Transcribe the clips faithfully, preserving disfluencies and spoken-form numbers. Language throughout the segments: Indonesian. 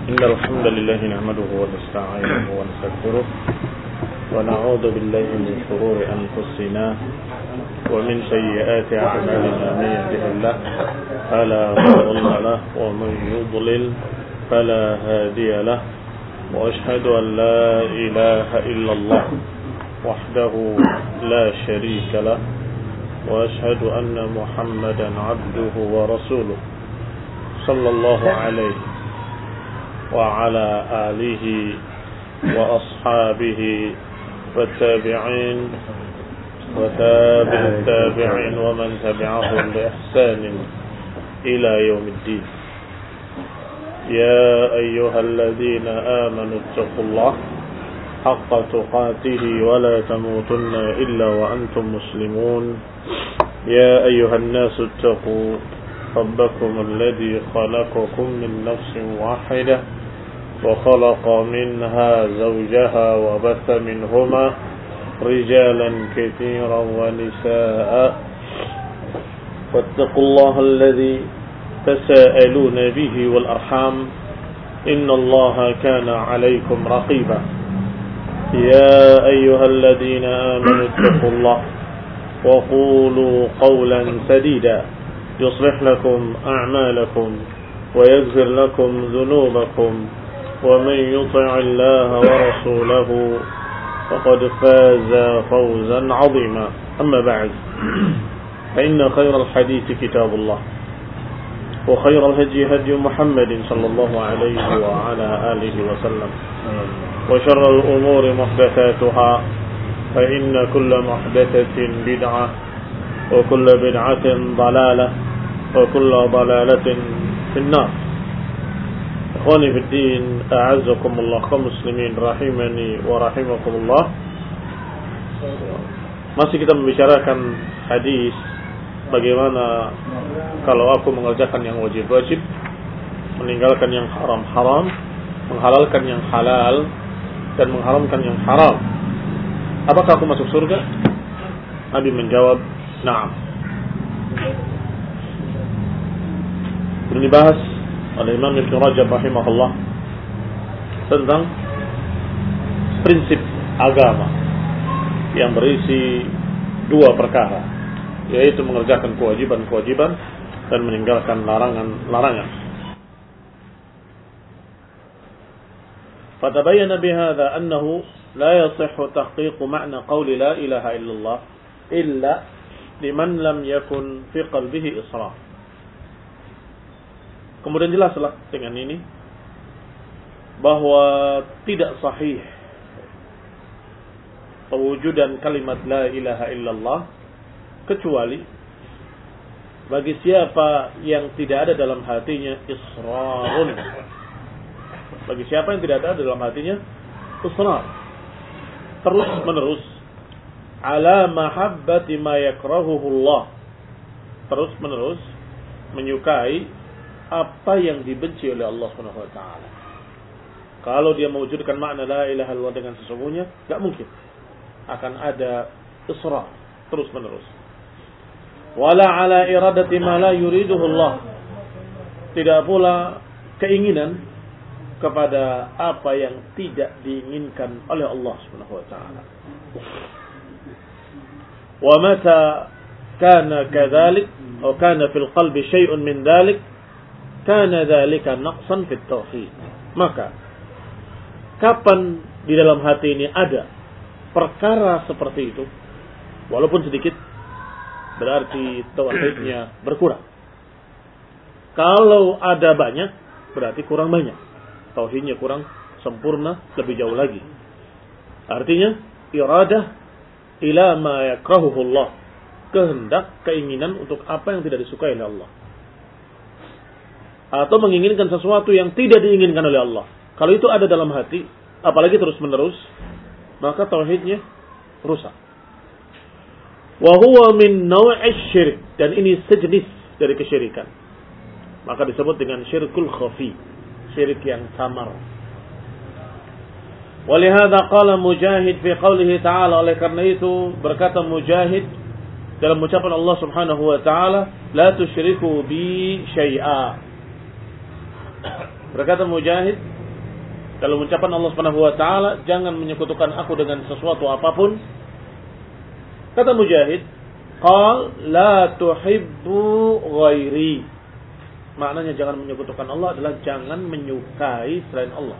إن الحمد لله نحمده ونستعينه ونستغفره ونعوذ بالله من شرور أنفسنا ومن سيئات أعمالنا من يهده الله فلا مضل له ومن يضلل فلا هادي له وأشهد أن لا إله إلا الله وحده لا شريك له وأشهد أن محمدا عبده ورسوله صلى الله عليه وعلى آله وأصحابه والتابعين وتابع التابعين ومن تبعهم بإحسان إلى يوم الدين. يا أيها الذين آمنوا اتقوا الله حق تقاته ولا تموتن إلا وأنتم مسلمون. يا أيها الناس اتقوا ربكم الذي خلقكم من نفس واحدة وخلق منها زوجها وبث منهما رجالا كثيرا ونساء واتقوا الله الذي تساءلون به والأرحام إن الله كان عليكم رقيبا. يا أيها الذين آمنوا اتقوا الله وقولوا قولا سديدا يصلح لكم أعمالكم ويغفر لكم ذنوبكم ومن يطع الله ورسوله فقد فاز فوزا عظيما. أما بعد فإن خير الحديث كتاب الله وخير الهدي هدي محمد صلى الله عليه وعلى آله وسلم وشر الأمور محدثاتها فإن كل محدثة بدعة وكل بدعة ضلالة وكل ضلالة في النار. Ikhwani fi din, a'azzakumullah kaum muslimin rahimani wa rahimakumullah. Masih kita membicarakan hadis bagaimana kalau aku mengerjakan yang wajib-wajib, meninggalkan yang haram-haram, menghalalkan yang halal dan mengharamkan yang haram, apakah aku masuk surga? Nabi menjawab, na'am. Ini dibahas oleh Imam Ibn Rajab rahimahullah tentang prinsip agama yang berisi dua perkara, yaitu mengerjakan kewajiban-kewajiban dan meninggalkan larangan-larangan. Fatabayyana bihadza annahu la yasihhu tahqiq ma'na qawli la ilaha illallah illa liman lam yakun fi qalbihi israf. Kemudian jelaslah dengan ini bahwa tidak sahih pewujudan kalimat la ilaha illallah kecuali bagi siapa yang tidak ada dalam hatinya israrun. Bagi siapa yang tidak ada dalam hatinya israr, terus menerus ala mahabbati ma yakrahuhu Allah, terus menerus menyukai apa yang dibenci oleh Allah Subhanahu wa taala. Kalau dia mewujudkan makna la ilaha illallah dengan sesungguhnya, enggak mungkin akan ada israr terus menerus. Wala ala iradati ma la yuriduhu Allah. Tidak pula keinginan kepada apa yang tidak diinginkan oleh Allah Subhanahu wa taala. Wa mata kana kadzalik atau kana fil qalbi syai'un min dzalik kana dzalika naqsan fit tauhid. Maka kapan di dalam hati ini ada perkara seperti itu, walaupun sedikit, berarti tauhidnya berkurang. Kalau ada banyak, berarti kurang banyak, tauhidnya kurang sempurna, lebih jauh lagi. Artinya iradah ila ma yakrahuhu Allah, kehendak, keinginan untuk apa yang tidak disukai oleh Allah, atau menginginkan sesuatu yang tidak diinginkan oleh Allah. Kalau itu ada dalam hati, apalagi terus menerus, maka tauhidnya rusak. Wa huwa min naw'i syirik, dan ini sejenis dari kesyirikan. Maka disebut dengan syirkul khafi, syirik yang samar. Walihada qala Mujahid fi qawlihi ta'ala, oleh karena itu berkata Mujahid dalam ucapan Allah Subhanahu wa taala, la tusyriku bi syai'a. Berkata Mujahid, Kalau ucapan Allah Subhanahu wa taala, jangan menyekutukan aku dengan sesuatu apapun. Kata Mujahid, qal la tuhibbu ghairi. Maknanya jangan menyekutukan Allah adalah jangan menyukai selain Allah.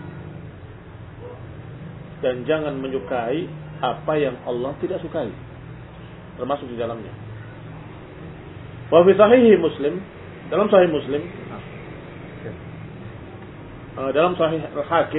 Dan jangan menyukai apa yang Allah tidak sukai. Termasuk di dalamnya. Wa fi sahih Muslim, dalam sahih Muslim, dalam sahih Al-Hakim,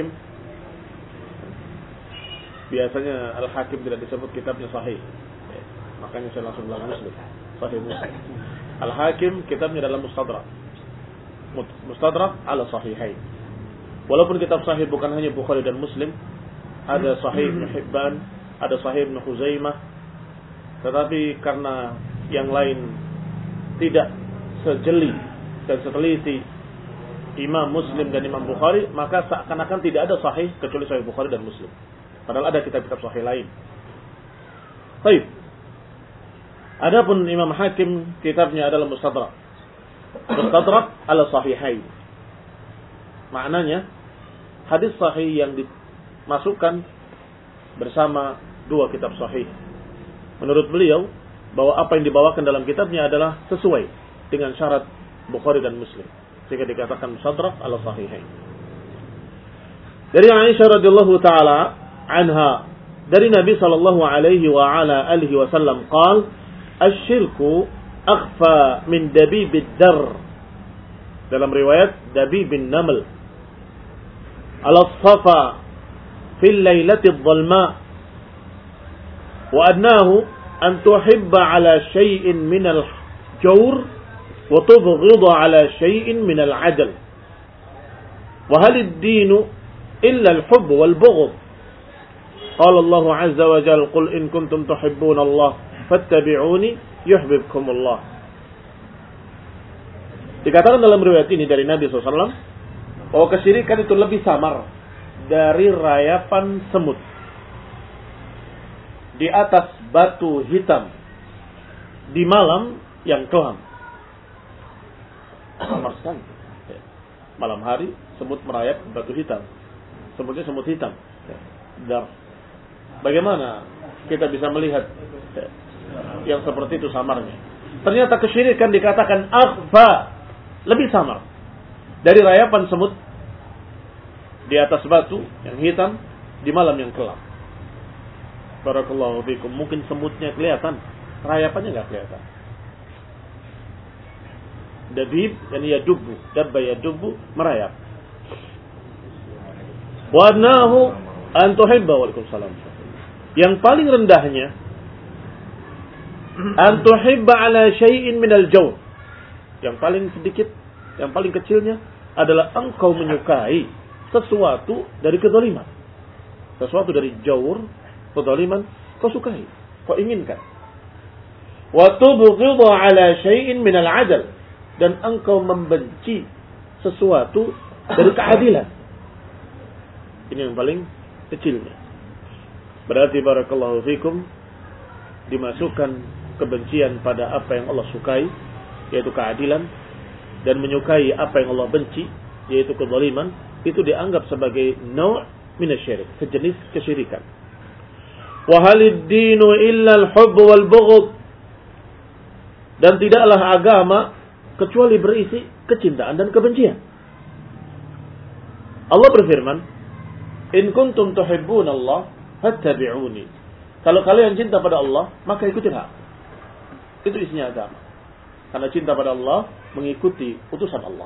biasanya Al-Hakim tidak disebut kitabnya sahih, makanya saya langsung bilang Muslim, sahih Muslim. Al-Hakim kitabnya dalam Mustadrak, Mustadrak ala Sahihain. Walaupun kitab sahih bukan hanya Bukhari dan Muslim, ada Sahih Ibn Hibban, ada Sahih Ibn Khuzaimah, tetapi karena yang lain tidak sejeli dan seteliti Imam Muslim dan Imam Bukhari, maka seakan-akan tidak ada sahih kecuali Sahih Bukhari dan Muslim. Padahal ada kitab-kitab sahih lain. Baik. Adapun Imam Hakim, kitabnya adalah Mustadrak. Mustadrak ala Sahihain. Maknanya hadis sahih yang dimasukkan bersama dua kitab sahih. Menurut beliau, bahwa apa yang dibawakan dalam kitabnya adalah sesuai dengan syarat Bukhari dan Muslim. Sehingga dikatakan Mustadrak ala Sahihain. Dari Aisyah radhiyallahu taala anha, dari Nabi sallallahu alaihi wa ala alihi wasallam qaal, "Asy-syirku akhfa min dabibid dar." Dalam riwayat dabibin naml. Ala safa fil lailati adh-dhalma. Wa adnahu an tuhibba ala syai'in min al-jawr وتبغض على شيء من العدل وهل الدين إلا الحب والبغض قال الله عز وجل قل إن كنتم تحبون الله فاتبعوني يحببكم الله. Dikatakan dalam riwayat ini dari Nabi shallallahu alaihi wasallam bahwa kesyirikan itu lebih samar dari rayapan semut di atas batu hitam di malam yang kelam. Samar sekali. Malam hari semut merayap batu hitam. Semutnya semut hitam. Dan bagaimana kita bisa melihat yang seperti itu samarnya? Ternyata kesyirikan dikatakan akhfa, lebih samar dari rayapan semut di atas batu yang hitam di malam yang kelam. Barakallahu fikum. Mungkin semutnya kelihatan, rayapannya enggak kelihatan. Dabib, dan yadubu, dabba yadubu, merayap. Wadnahu an tuhibba, waalaikumsalam. Yang paling rendahnya an tuhibba ala syai'in minal jawr. Yang paling sedikit, yang paling kecilnya adalah engkau menyukai sesuatu dari kezaliman. Sesuatu dari jawr, kezaliman, kau sukai, kau inginkan. Wa tubghidhu ala syai'in minal 'adl. Dan engkau membenci sesuatu dari keadilan. Ini yang paling kecilnya. Berarti barakallahu fikum, dimasukkan kebencian pada apa yang Allah sukai, yaitu keadilan, dan menyukai apa yang Allah benci, yaitu kezaliman, itu dianggap sebagai naw' minasyirik, sejenis kesyirikan. Wa halid dinu illa al-hubb wal bughd. Dan tidaklah agama kecuali berisi kecintaan dan kebencian. Allah berfirman, "In kuntum tuhibbunallah fattabi'uni." Kalau kalian cinta pada Allah, maka ikutilah. Itu isinya agama. Karena cinta pada Allah mengikuti utusan Allah.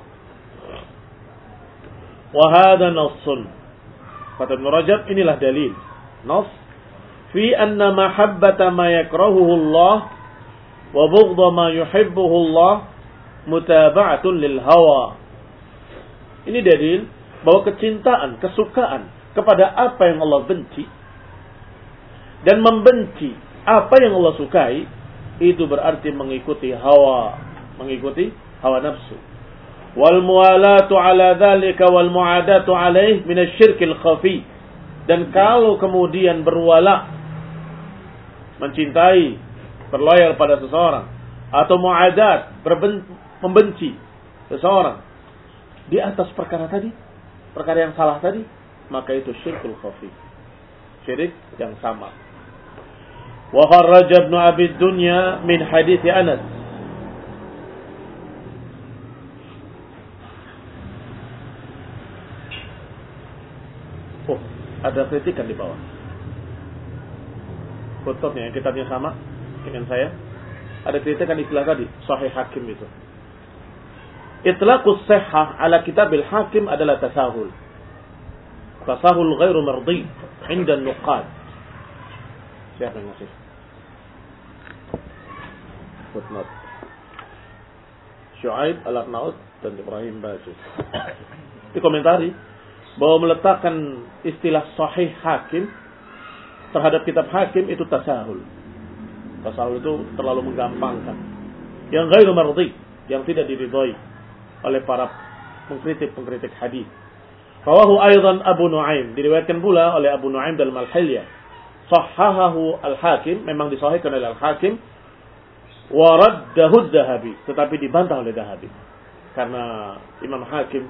Wa hadha nassun. Kata Ibnu Rajab, inilah dalil. Nass fi anna mahabbata ma yakrahuhu Allah wa bughdha ma yuhibbuhu Allah mutaba'atun lil hawa. Ini dalil bahwa kecintaan, kesukaan kepada apa yang Allah benci dan membenci apa yang Allah sukai, itu berarti mengikuti hawa, mengikuti hawa nafsu. Wal muwalatu ala dzalika wal muadatu alaih min asy-syirkil khafi. Dan kalau kemudian berwala, mencintai, berloyal pada seseorang, atau muadat, membenci seseorang di atas perkara tadi, perkara yang salah tadi, maka itu syirkul khafi. Syirik yang samar. Wa kharraja Ibnu Abi Dunya min hadits Anas. Oh, ada kritikan di bawah. Fotonya, kitabnya sama dengan saya. Ada kritikan istilah tadi, Sahih Hakim itu. Itlaqus sihhah ala kitabil Hakim adalah tasahul. Tasahul ghairu mardi 'inda an-nuqad. Siapa yang ngasih? Footnote. Syuaib Al-Arnaud dan Ibrahim Bajis. Dikomentari bahwa meletakkan istilah Sahih Hakim terhadap kitab Hakim itu tasahul. Tasahul itu terlalu menggampangkan. Yang ghairu mardi, yang tidak diridhai oleh para pengkritik-pengkritik hadis. Rawahu aidan Abu Nuaim, diriwayatkan pula oleh Abu Nuaim dalam Al-Hilyah. Sahhahahu Al-Hakim, memang disahihkan oleh Al-Hakim. Wa raddahu Az-Zahabi, tetapi dibantah oleh Zahabi. Karena Imam Hakim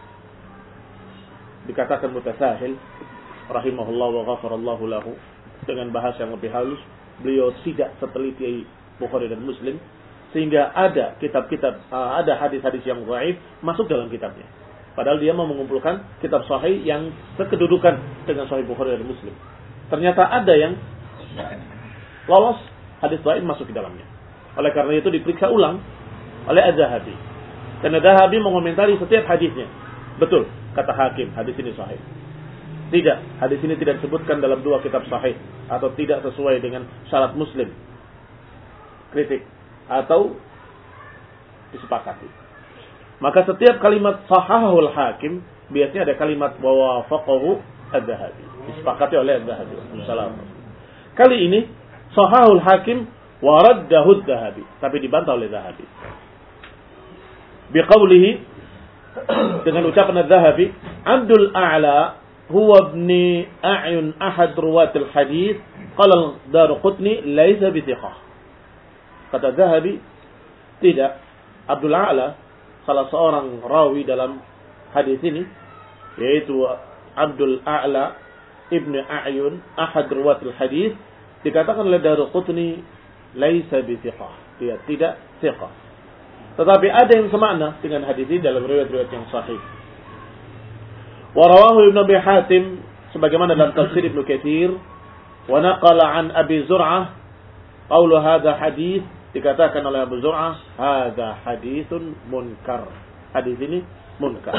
dikatakan mutasahil rahimahullah wa ghafarallahu lahu, dengan bahasa yang lebih halus. Beliau tidak seteliti Bukhari dan Muslim, sehingga ada kitab-kitab, ada hadis-hadis yang dhaif masuk dalam kitabnya. Padahal dia mau mengumpulkan kitab sahih yang sekedudukan dengan Sahih Bukhari dan Muslim. Ternyata ada yang lolos hadis dhaif masuk di dalamnya. Oleh karena itu diperiksa ulang oleh Az-Zahabi. Dan Az-Zahabi mengomentari setiap hadisnya. Betul, kata Hakim, hadis ini sahih. Tidak, hadis ini tidak disebutkan dalam dua kitab sahih, atau tidak sesuai dengan syarat Muslim. Kritik atau disepakati. Maka setiap kalimat sahahul Hakim biasanya ada kalimat wa wafaqahu Az-Zahabi, disepakati oleh Az-Zahabi. Kali ini sahahul Hakim wa raddahu Az-Zahabi, tapi dibantah oleh Zahabi. Biqaulihi, dengan ucapan Az-Zahabi, Abdul A'la huwa ibni A'yun ahad ruwatil hadis, qala Daruqutni laisa bithiqah. Kata Zahabi, tidak, Abdul A'la salah seorang rawi dalam hadis ini, yaitu Abdul A'la ibni A'yun ahad ruwatil hadis, dikatakan oleh Daruqutni laisa bithiqah, dia tidak thiqah. Tetapi ada yang semakna dengan hadis ini dalam riwayat-riwayat yang sahih. Wa rawahu Ibnu Abi Hatim, sebagaimana dalam tafsir Ibnu Katsir, wa naqala an Abi Zur'ah qaulu hadza hadis, dikatakan oleh Abu Zur'ah, hadza haditsun munkar. Hadis ini munkar.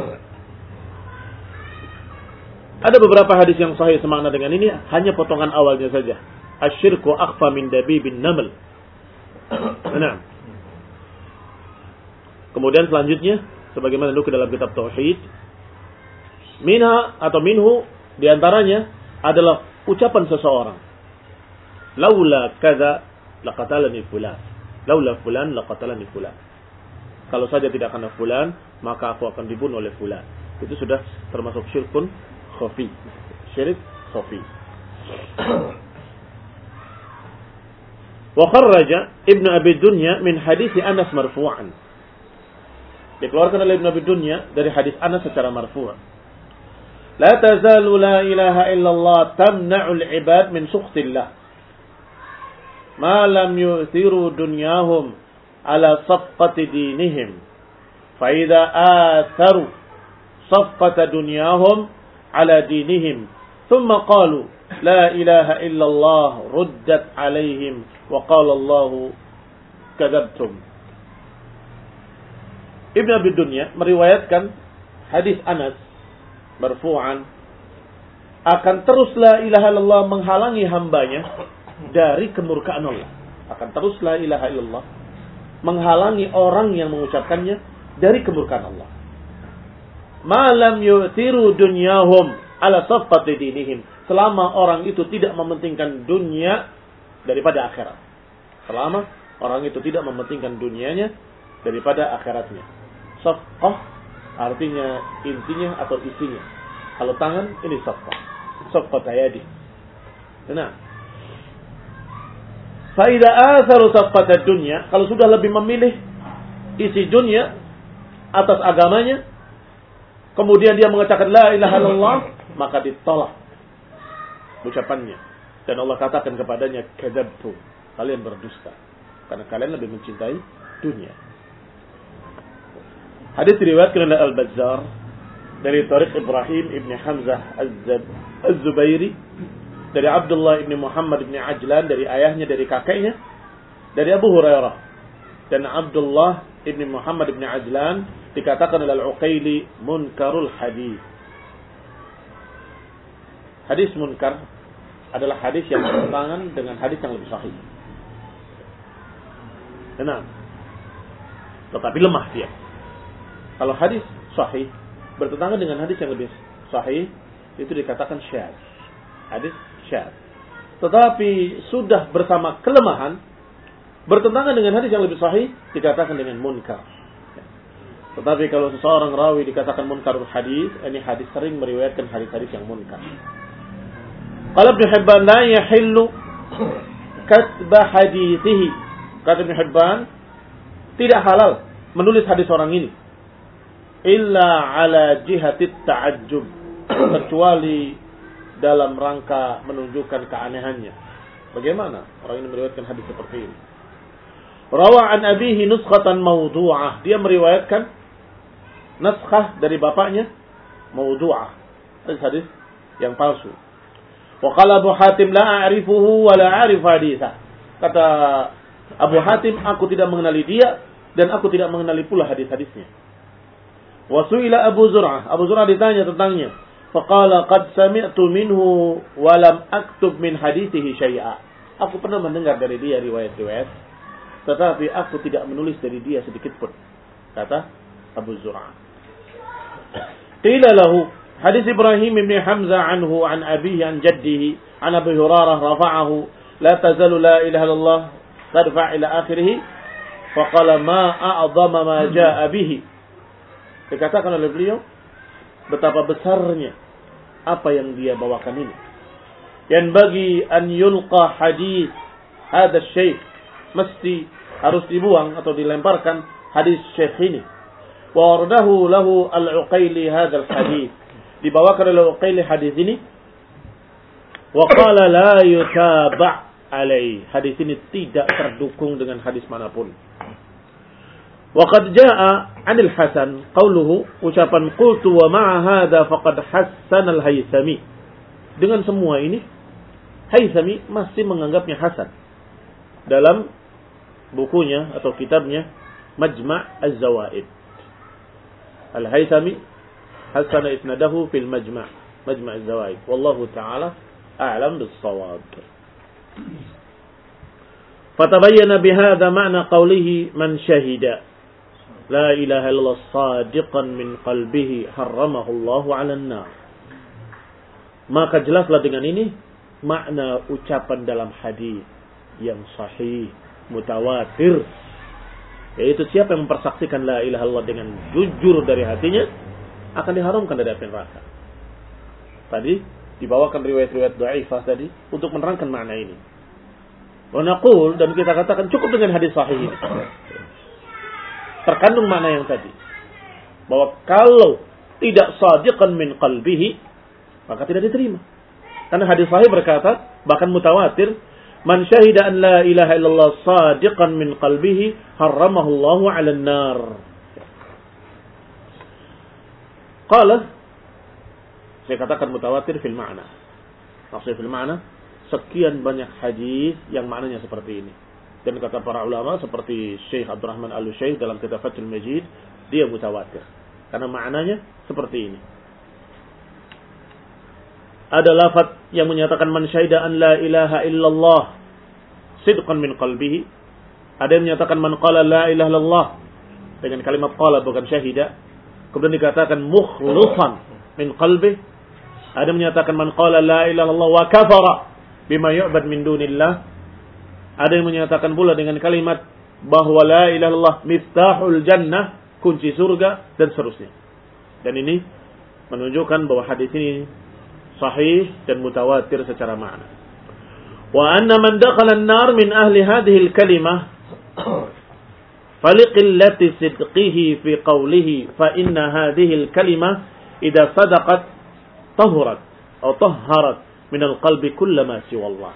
Ada beberapa hadis yang sahih semakna dengan ini, hanya potongan awalnya saja. Asyirku akhfa min dabibin naml. Nah. Kemudian selanjutnya, sebagaimana dulu dalam kitab Tauhid, minha atau minhu, diantaranya adalah ucapan seseorang. Laula kaza laqatalani fulan. Laula fulan laqatalani fulan. Kalau saja tidak karena fulan, maka aku akan dibunuh oleh fulan. Itu sudah termasuk syirkun khafi. Syirik khafi. Wa kharraja Ibnu Abi Dunya min hadis Anas marfu'an. Dikeluarkan oleh Ibnu Abi Dunya dari hadis Anas secara marfu'. La tazalu la ilaha illallah tamna'ul ibad min sukhtillah. Ma lam yu'thiru dunyahum ala safqati dinihim. Fa idza atharu safqata dunyahum ala dinihim, thumma qalu la ilaha illallah ruddat alaihim wa qala Allah kadzabtum. Ibnu Abi Dunya meriwayatkan hadis Anas marfu'an, akan terus la ilaha illallah menghalangi hambanya dari kemurkaan Allah. Akan terus la ilaha illallah menghalangi orang yang mengucapkannya dari kemurkaan Allah. Ma lam yu'thiru dunyahum ala safqati dinihim, selama orang itu tidak mementingkan dunia daripada akhirat. Selama orang itu tidak mementingkan dunianya daripada akhiratnya. Safqah artinya intinya atau isinya. Kalau tangan ini safqah. Safqah tayadi. Nah, fa idza atharu safqata dunya, kalau sudah lebih memilih isi dunia atas agamanya, kemudian dia mengatakan la ilaha illallah, maka ditolak ucapannya. Dan Allah katakan kepadanya, kadzabtum, kalian berdusta karena kalian lebih mencintai dunia. Hadis diriwayatkan oleh Al-Bazzar dari Tariq Ibrahim ibn Hamzah Az-Zubairi dari Abdullah ibn Muhammad ibn Ajlan dari ayahnya dari kakeknya dari Abu Hurairah. Dan Abdullah ibn Muhammad ibn Ajlan dikatakan oleh Al-Uqaili munkarul hadis. Hadis munkar adalah hadis yang bertentangan dengan hadis yang lebih sahih. Benar. Tetapi lemah dia. Kalau hadis sahih bertentangan dengan hadis yang lebih sahih, itu dikatakan syadz. Hadis syadz. Tetapi sudah bersama kelemahan bertentangan dengan hadis yang lebih sahih, dikatakan dengan munkar. Tetapi kalau seseorang rawi dikatakan munkarul hadis, ini hadis sering meriwayatkan hadis-hadis yang munkar. Qala Ibnu Hibban la yahillu katba hadithihi. Kata Ibnu Hibban, tidak halal menulis hadis orang ini illa ala jihatit ta'ajjub, kecuali dalam rangka menunjukkan keanehannya. Bagaimana orang ini meriwayatkan hadis seperti ini? Rawa an abihi nuskhatan mawdu'ah. Dia meriwayatkan naskah dari bapaknya mawdu'ah. Hadis yang palsu. Wa qala Abu Hatim la a'rifuhu wa la a'rif haditsah. Kata Abu Hatim, aku tidak mengenali dia dan aku tidak mengenali pula hadis-hadisnya. Wa su'ila Abu Zur'ah. Abu Zur'ah ditanya tentangnya. Faqala qad sami'tu minhu wa lam aktub min hadithihi syai'a. Aku pernah mendengar dari dia riwayat-riwayat, tetapi aku tidak menulis dari dia sedikit pun. Kata Abu Zur'ah. Qila lahu hadis Ibrahim bin Hamzah anhu an abihi an jaddihi an Abi Hurairah rafa'ahu la tazalu la ilaha illallah tarfa' ila akhirih. Faqala ma a'zama ma jaa'a bihi. Dikatakan oleh beliau betapa besarnya apa yang dia bawakan ini. Yang bagi an yulqa hadis hadha syekh, mesti harus dibuang atau dilemparkan hadis syekh ini. Wa waradahu lahu al-Uqaili hadha al-hadis. Dibawakan oleh Uqaili hadis ini. Wa qala la yutaba' alai. Hadis ini tidak terdukung dengan hadis manapun. Wa qad jaa'a 'anil Hasan qauluhu, ucapan qultu wa ma'a hadza faqad hassan al-Haythami. Dengan semua ini Haythami masih menganggapnya hasan dalam bukunya atau kitabnya Majma' Az-Zawaid. Al-Haythami hasana isnadahu fil Majma' Majma' Az-Zawaid. Wallahu ta'ala a'lam bis-shawab. Fatabayyana bihadza ma'na qawlihi man syahida la ilaha illallah sadiqan min qalbihi harramahu Allahu 'alan nar. Maka jelaslah dengan ini makna ucapan dalam hadis yang sahih mutawatir, yaitu siapa yang mempersaksikan la ilaha illallah dengan jujur dari hatinya akan diharamkan dari api neraka. Tadi dibawakan riwayat-riwayat dhaifah tadi untuk menerangkan makna ini. Wa naqul, dan kita katakan cukup dengan hadis sahih ini. Terkandung makna yang tadi, bahwa kalau tidak sadiqan min qalbihi maka tidak diterima. Karena hadis sahih berkata, bahkan mutawatir, man syahida an la ilaha illallah sadiqan min qalbihi harramahu Allahu 'alan nar. Qala, saya katakan mutawatir fil ma'na. Maksudnya fil ma'na, sekian banyak hadis yang maknanya seperti ini. Dan kata para ulama seperti Syekh Abdurrahman Al-Syekh dalam kitab Fathul Majid, dia mutawatir karena maknanya seperti ini. Ada lafaz yang menyatakan man syahida an la ilaha illallah sidqan min qalbihi. Ada yang menyatakan man qala la ilaha illallah dengan kalimat qala bukan syahida. Kemudian dikatakan mukhlishan min qalbihi. Ada yang menyatakan man qala la ilaha illallah wa kafara bima yu'bad min dunillah. Ada yang menyatakan pula dengan kalimat bahwa la ilaha illallah miftahul jannah, kunci surga, dan seterusnya. Dan ini menunjukkan bahwa hadis ini sahih dan mutawatir secara makna. Wa anna man dakhala an-nar min ahli hadhihi al-kalimah faliqillati sidqihi fi qawlihi fa inna hadhihi al-kalimah idza sadaqat tahurat atau tahharat minal qalbi kullama siwallah.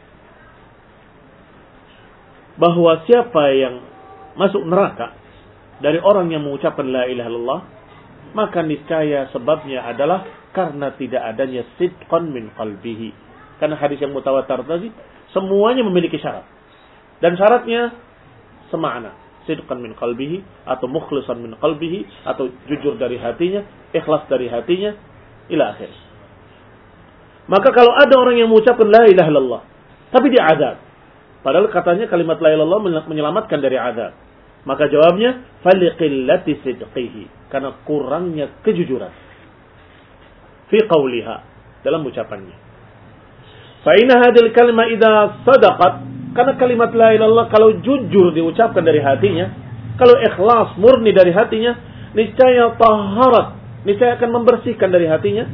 Bahwa siapa yang masuk neraka dari orang yang mengucapkan la ilaha illallah, maka niscaya sebabnya adalah karena tidak adanya sidqan min qalbihi. Karena hadis yang mutawatir tadi semuanya memiliki syarat. Dan syaratnya semakna. Sidqan min qalbihi atau mukhlisan min qalbihi atau jujur dari hatinya, ikhlas dari hatinya ila akhir. Maka kalau ada orang yang mengucapkan la ilaha illallah tapi dia azab, padahal katanya kalimat la ilaha illallah menyelamatkan dari azab, maka jawabnya faliqillati sidqihi, karena kurangnya kejujuran fi qawliha, dalam ucapannya. Fa inna hadhil kalima idza sadaqat, karena kalimat la ilaha illallah kalau jujur diucapkan dari hatinya, kalau ikhlas murni dari hatinya, niscaya taharat, niscaya akan membersihkan dari hatinya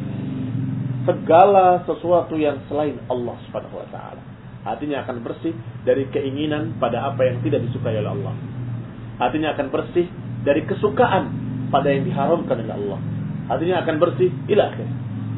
segala sesuatu yang selain Allah Subhanahu wa taala. Hatinya akan bersih dari keinginan pada apa yang tidak disukai oleh Allah. Hatinya akan bersih dari kesukaan pada yang diharamkan oleh Allah. Hatinya akan bersih ila akhir.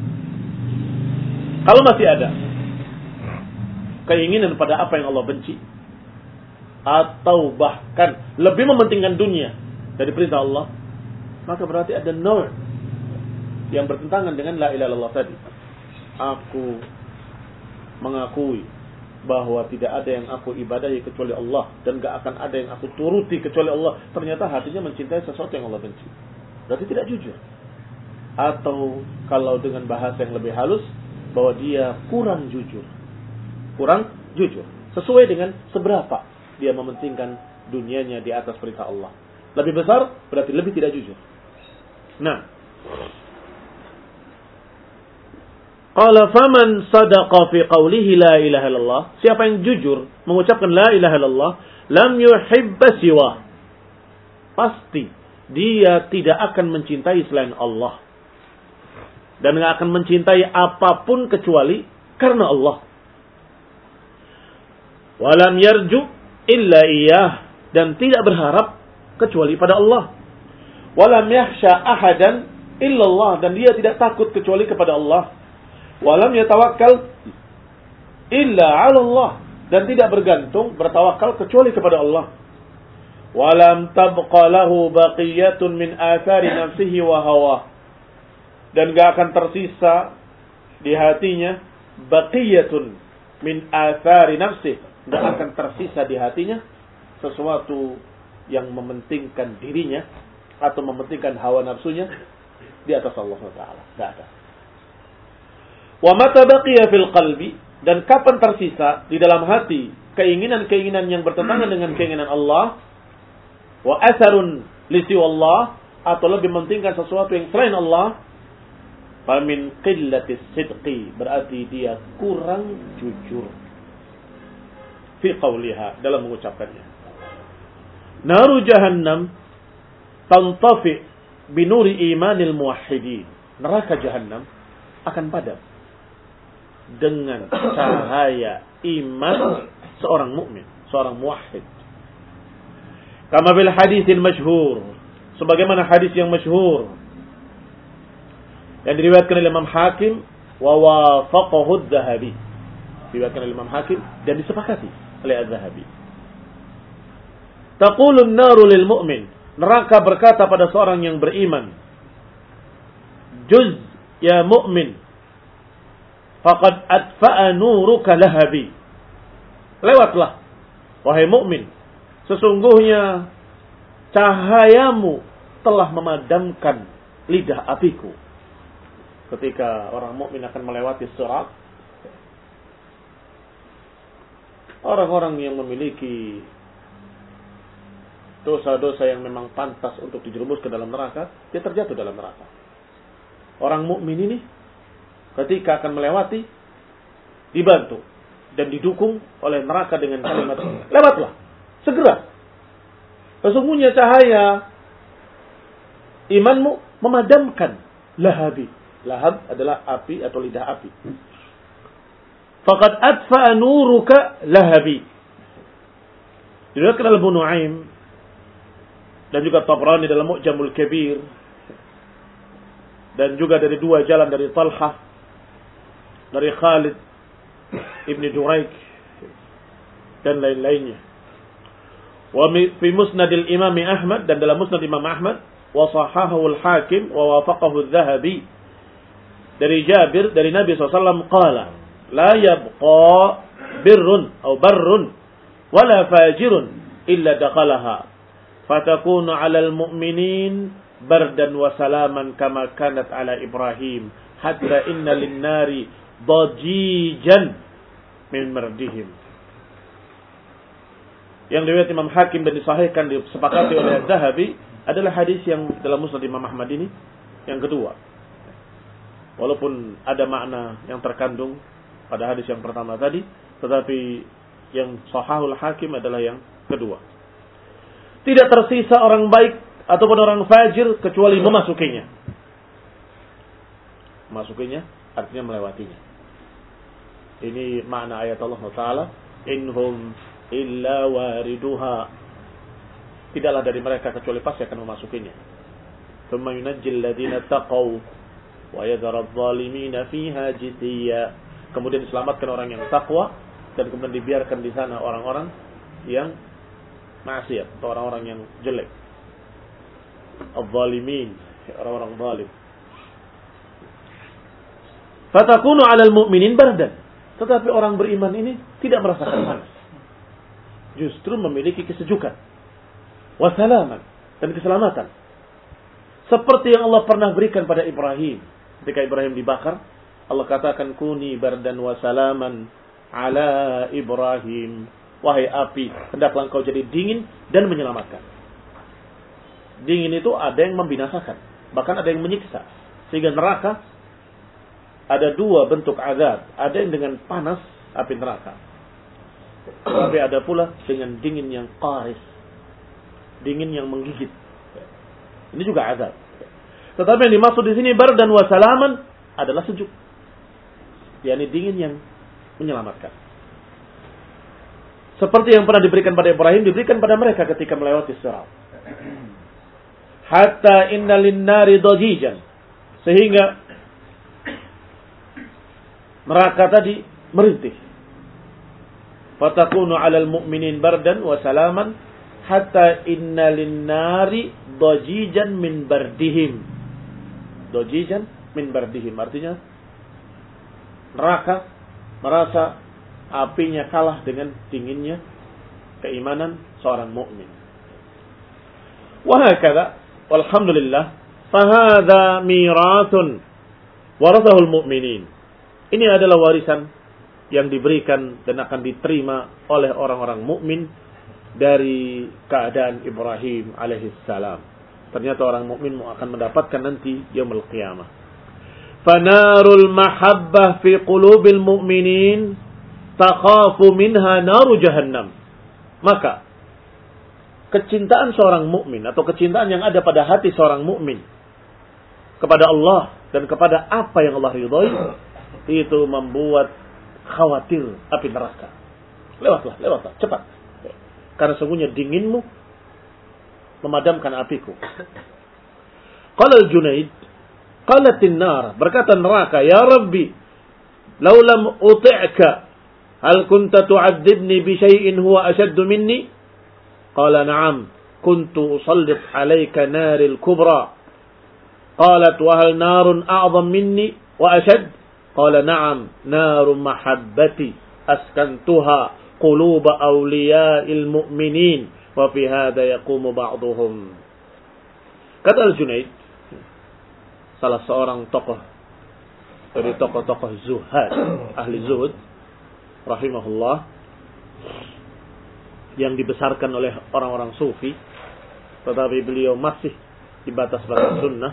Kalau masih ada keinginan pada apa yang Allah benci, atau bahkan lebih mementingkan dunia dari perintah Allah, maka berarti ada naw' yang bertentangan dengan la ilaha illallah tadi. Aku mengakui bahwa tidak ada yang aku ibadahi kecuali Allah, dan gak akan ada yang aku turuti kecuali Allah. Ternyata hatinya mencintai sesuatu yang Allah benci. Berarti tidak jujur. Atau kalau dengan bahasa yang lebih halus, bahwa dia kurang jujur. Kurang jujur. Sesuai dengan seberapa dia mementingkan dunianya di atas perintah Allah. Lebih besar berarti lebih tidak jujur. Nah, qala faman sadaqa fi qawlihi la ilaha illallah, siapa yang jujur mengucapkan la ilaha illallah, lam yuhibba siwa, pasti dia tidak akan mencintai selain Allah, dan tidak akan mencintai apapun kecuali karena Allah. Walam yarju illa iyah, dan tidak berharap kecuali pada Allah. Walam yakhsha ahadan illallah, dan dia tidak takut kecuali kepada Allah. Walam yatawakkal illa 'ala Allah, dan tidak bergantung bertawakal kecuali kepada Allah. Walam tabqa lahu baqiyatun min athari nafsihi wa hawa, dan enggak akan tersisa di hatinya baqiyatun min athari nafsihi, enggak akan tersisa di hatinya sesuatu yang mementingkan dirinya atau mementingkan hawa nafsunya di atas Allah subhanahu wa taala. Enggak ada. Wa mata baqiya fil qalbi, dan kapan tersisa di dalam hati keinginan-keinginan yang bertentangan dengan keinginan Allah, wa atharun li siwallah, atau lebih mementingkan sesuatu yang selain Allah, fa min qillatis sidqi, berarti dia kurang jujur fi qawliha, dalam mengucapkannya. Naru jahannam tantafi binuri imanil muwahhidin, neraka jahannam akan padam dengan cahaya iman seorang mukmin, seorang muwahhid. Kama bil haditsil masyhur, sebagaimana hadis yang masyhur yang diriwayatkan oleh Imam Hakim wa wafaqahu adz-Dzahabi, diriwayatkan oleh Imam Hakim dan disepakati oleh adz-Dzahabi. Taqulu an-naru lil mu'min, neraka berkata pada seorang yang beriman, juz ya mu'min, faqad atfa'a nuruka lahabi, lewatlah wahai mukmin, sesungguhnya cahayamu telah memadamkan lidah apiku. Ketika orang mukmin akan melewati sirat, orang-orang yang memiliki dosa-dosa yang memang pantas untuk dijerumus ke dalam neraka, dia terjatuh dalam neraka. Orang mukmin ini ketika akan melewati, dibantu dan didukung oleh neraka dengan kalimat, lewatlah, segera. Sesungguhnya cahaya imanmu memadamkan lahabi. Lahab adalah api atau lidah api. Faqad atfa'a nuruka lahabi. Diriwayatkan oleh Abu Nuaim dan juga Tabrani dalam Mu'jamul Kabir dan juga dari dua jalan dari Talhah, dari Khalid ibni Duraik dan lain-lainnya. Wa fi musnadil Imam Ahmad, dan dalam musnad Imam Ahmad, wa sahahahu al-Hakim wa wafaqahu adh-Dhahabi, dari Jabir dari Nabi sallallahu alaihi wasallam qala la yabqa birrun aw barrun wala fajirun illa dakhalaha fatakunu 'alal mu'minin bardan wa salaman kama kanat 'ala Ibrahim hatta inna lin-nari dajijan min mardihim. Yang diriwayatkan Imam Hakim dan disahihkan, disepakati oleh Az-Zahabi, adalah hadis yang dalam Musnad Imam Ahmad ini yang kedua. Walaupun ada makna yang terkandung pada hadis yang pertama tadi, tetapi yang Sahihul Hakim adalah yang kedua. Tidak tersisa orang baik ataupun orang fajir kecuali memasukinya. Memasukinya artinya melewatinya. Ini makna ayat Allah Taala, inhum illa wariduha. Tidaklah dari mereka kecuali pasti akan memasukinya. Tsumma yunajjil ladzina taqaw wa yadharu adh-dhalimina fiha jithiya. Kemudian diselamatkan orang yang takwa dan kemudian dibiarkan di sana orang-orang yang maksiat atau orang-orang yang jelek. Adh-dhalimin, orang-orang zalim. Fatakunu 'alal mu'minin bardan. Tetapi orang beriman ini tidak merasakan panas. Justru memiliki kesejukan. Wasalaman, dan keselamatan. Seperti yang Allah pernah berikan pada Ibrahim. Ketika Ibrahim dibakar, Allah katakan kuni bardan wasalaman ala Ibrahim. Wahai api, hendaklah engkau jadi dingin dan menyelamatkan. Dingin itu ada yang membinasakan, bahkan ada yang menyiksa. Sehingga neraka ada dua bentuk azab. Ada yang dengan panas api neraka, tapi ada pula dengan dingin yang qaris, dingin yang menggigit. Ini juga azab. Tetapi yang dimaksud di sini bardan wa salaman adalah sejuk, yakni dingin yang menyelamatkan. Seperti yang pernah diberikan pada Ibrahim, diberikan pada mereka ketika melewati sirat. Hatta inna lin-nari dajijan, sehingga neraka tadi merintih. Fatakunu 'alal mu'minin bardan wa salaman hatta inna lin-nari dajijan min bardihim. Dajijan min bardihim artinya neraka merasa apinya kalah dengan dinginnya keimanan seorang mukmin. Wa hakadha walhamdulillah fahadha mirathun warathahu al-mu'minin. Ini adalah warisan yang diberikan dan akan diterima oleh orang-orang mukmin dari keadaan Ibrahim alaihissalam. Ternyata orang mukmin akan mendapatkan nanti yaumul qiyamah. Fanarul mahabbah fi qulubil mu'minin takhafu minha naru jahannam. Maka kecintaan seorang mukmin atau kecintaan yang ada pada hati seorang mukmin kepada Allah dan kepada apa yang Allah ridhai, itu membuat khawatir api neraka. Lewatlah, lewatlah, cepat. Karena sesungguhnya dinginmu memadamkan apiku. Qala al-Junaid, qalatin nar, berkata neraka, ya Rabbi, law lam uti'ka, hal kunta tu'adzibni bi syai'in huwa ashaddu minni? Qala na'am, kuntu usallit 'alayka naril kubra. Qalat wa hal narun a'zam minni wa ashad? Qala na'am, naru mahabbati askantuha quluba awliya'il mu'minin wa fi hadha yaqumu ba'duhum. Kata Al-Junaid, salah seorang tokoh dari tokoh-tokoh zuhad, ahli zuhud rahimahullah, yang dibesarkan oleh orang-orang sufi, tetapi beliau masih di batas-batas sunnah.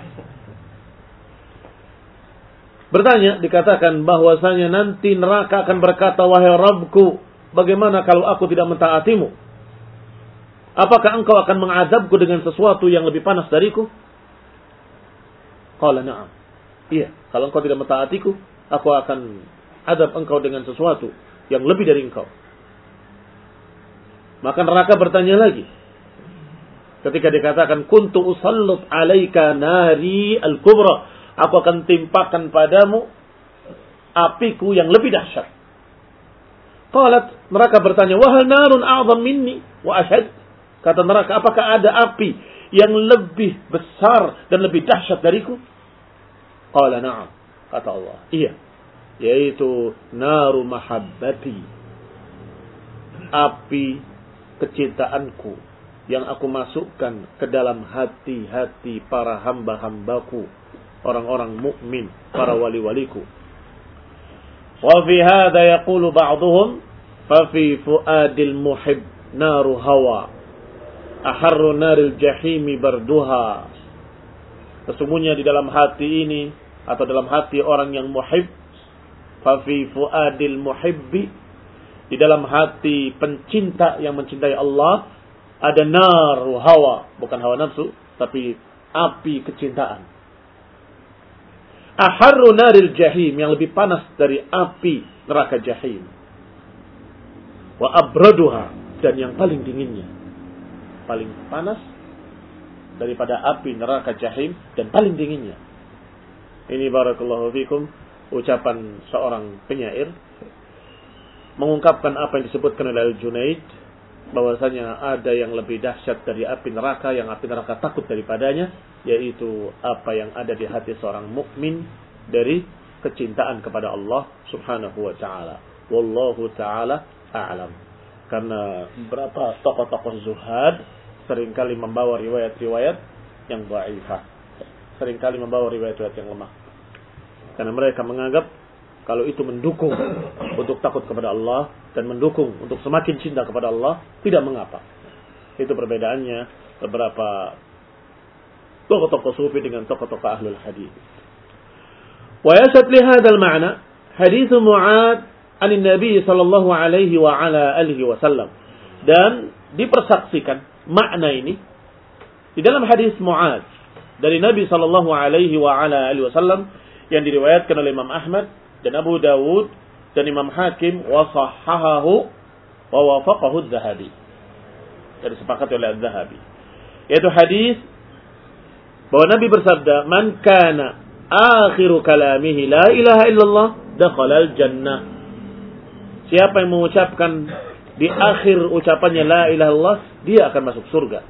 Bertanya, dikatakan bahwasanya nanti neraka akan berkata, wahai Rabbku, bagaimana kalau aku tidak mentaatimu? Apakah engkau akan mengazabku dengan sesuatu yang lebih panas dariku? Qala na'am. Iya, kalau engkau tidak mentaatiku, aku akan azab engkau dengan sesuatu yang lebih dari engkau. Maka neraka bertanya lagi. Ketika dikatakan kuntu usallut alaika nari al-kubra, aku akan timpakan padamu apiku yang lebih dahsyat. Qalat, neraka bertanya, wa hal narun a'zam minni wa ashad? Kata neraka, apakah ada api yang lebih besar dan lebih dahsyat dariku? Qala na'am, kata Allah, iya, yaitu naru mahabbati, api kecintaanku yang aku masukkan ke dalam hati-hati para hamba-hambaku, orang-orang mukmin, para wali-waliku. Wa fi hadza yaqulu ba'dhum fa fi fuadil muhib naru hawa aharru naril jahimi barduha. Sesungguhnya di dalam hati ini atau dalam hati orang yang muhib, fa fi fuadil muhibbi, di dalam hati pencinta yang mencintai Allah ada naru hawa, bukan hawa nafsu, tapi api kecintaan. Aharru naril jahim, yang lebih panas dari api neraka jahim. Wa abraduha, dan yang paling dinginnya, paling panas daripada api neraka jahim dan paling dinginnya. Ini barakallahu fikum ucapan seorang penyair mengungkapkan apa yang disebutkan oleh Al-Junaid, bahwasanya ada yang lebih dahsyat dari api neraka, yang api neraka takut daripadanya, yaitu apa yang ada di hati seorang mukmin dari kecintaan kepada Allah Subhanahu wa taala. Wallahu taala a'lam. Karena beberapa tokoh-tokoh zuhad seringkali membawa riwayat-riwayat yang dhaifah, seringkali membawa riwayat-riwayat yang lemah. Karena mereka menganggap kalau itu mendukung untuk takut kepada Allah dan mendukung untuk semakin cinta kepada Allah, tidak mengapa. Itu perbedaannya beberapa tokoh-tokoh sufi dengan tokoh-tokoh ahlul hadis. Wa yasad li hadzal ma'na hadits Mu'adz an Nabi sallallahu alaihi wa ala alihi wasallam. Dan dipersaksikan makna ini di dalam hadis Mu'adz dari Nabi sallallahu alaihi wa ala alihi wasallam yang diriwayatkan oleh Imam Ahmad dan Abu Dawud dan Imam Hakim, wa sahhahahu wa wafaqahu Az-Zahabi. Dan disepakati oleh Az-Zahabi. Yaitu hadis bahwa Nabi bersabda, "Man kana akhiru kalamihi la ilaha illallah dakhala al-jannah." Siapa yang mengucapkan di akhir ucapannya la ilaha illallah, dia akan masuk surga.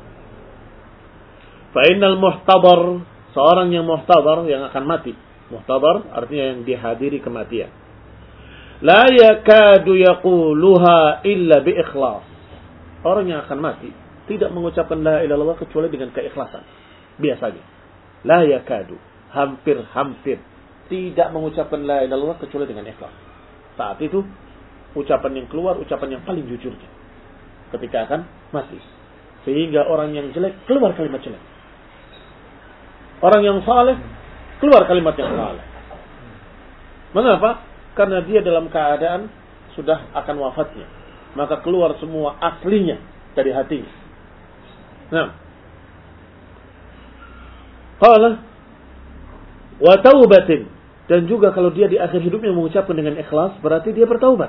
Fa innal muhtadar, seorang yang muhtadar, yang akan mati. Muhtadar artinya yang dihadiri kematian. La yakadu yaquluha illa bi ikhlas. Orang yang akan mati tidak mengucapkan la ilaha illallah kecuali dengan keikhlasan. Biasanya. La yakadu, hampir-hampir tidak mengucapkan la ilaha illallah kecuali dengan ikhlas. Saat itu ucapan yang keluar ucapan yang paling jujurnya ketika akan mati. Sehingga orang yang jelek keluar kalimat jelek. Orang yang saleh keluar kalimat yang saleh. Mengapa? Karena dia dalam keadaan sudah akan wafatnya. Maka keluar semua aslinya dari hatinya. Nah. Qala wa taubatin, dan juga kalau dia di akhir hidupnya mengucapkan dengan ikhlas, berarti dia bertaubat.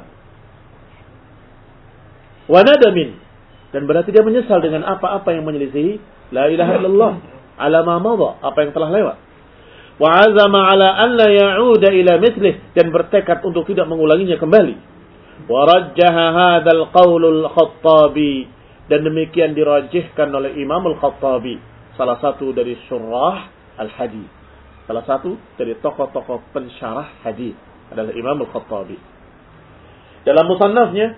Wa nadamin, dan berarti dia menyesal dengan apa-apa yang menyelisihi la ilaha illallah ala ma madha, apa yang telah lewat. Wa azama ala an la ya'uda ila mithlih, dan bertekad untuk tidak mengulanginya kembali. Wa rajjaha hadzal qaulul Khattabi, dan demikian dirajihkan oleh Imam Al-Khattabi, salah satu dari syurah al-hadis, salah satu dari tokoh-tokoh pensyarah hadis adalah Imam Al-Khattabi. Dalam musannafnya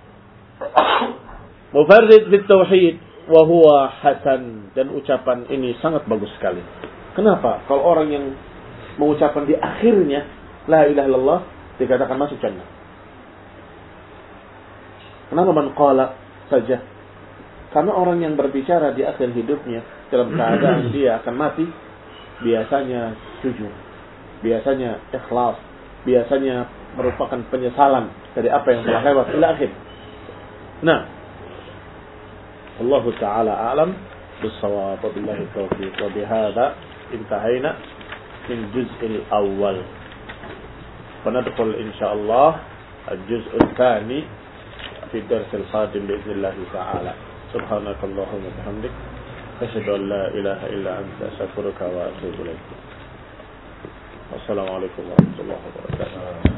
Mufarrid fit Tauhid wa huwa hasan, dan ucapan ini sangat bagus sekali. Kenapa? Kalau orang yang mengucapkan di akhirnya la ilaha illallah dikatakan masuk jannah. Kenapa man qala saja? Karena orang yang berbicara di akhir hidupnya dalam keadaan dia akan mati, biasanya jujur, biasanya ikhlas, biasanya merupakan penyesalan dari apa yang telah lewat ila akhir. Nah, Allah Ta'ala a'lam bis-shawab, billahi taufiq, wa bihadza intahayna min juz'il awwal. Fanadkhul insyaallah al-juz' ats-tsani fi ad-dars al-qadim bi'idznillah ta'ala. Subhanakallahumma wa bihamdik, asyhadu an la ilaha illa anta, astaghfiruka wa atubu ilaik. Wassalamualaikum warahmatullahi wabarakatuh.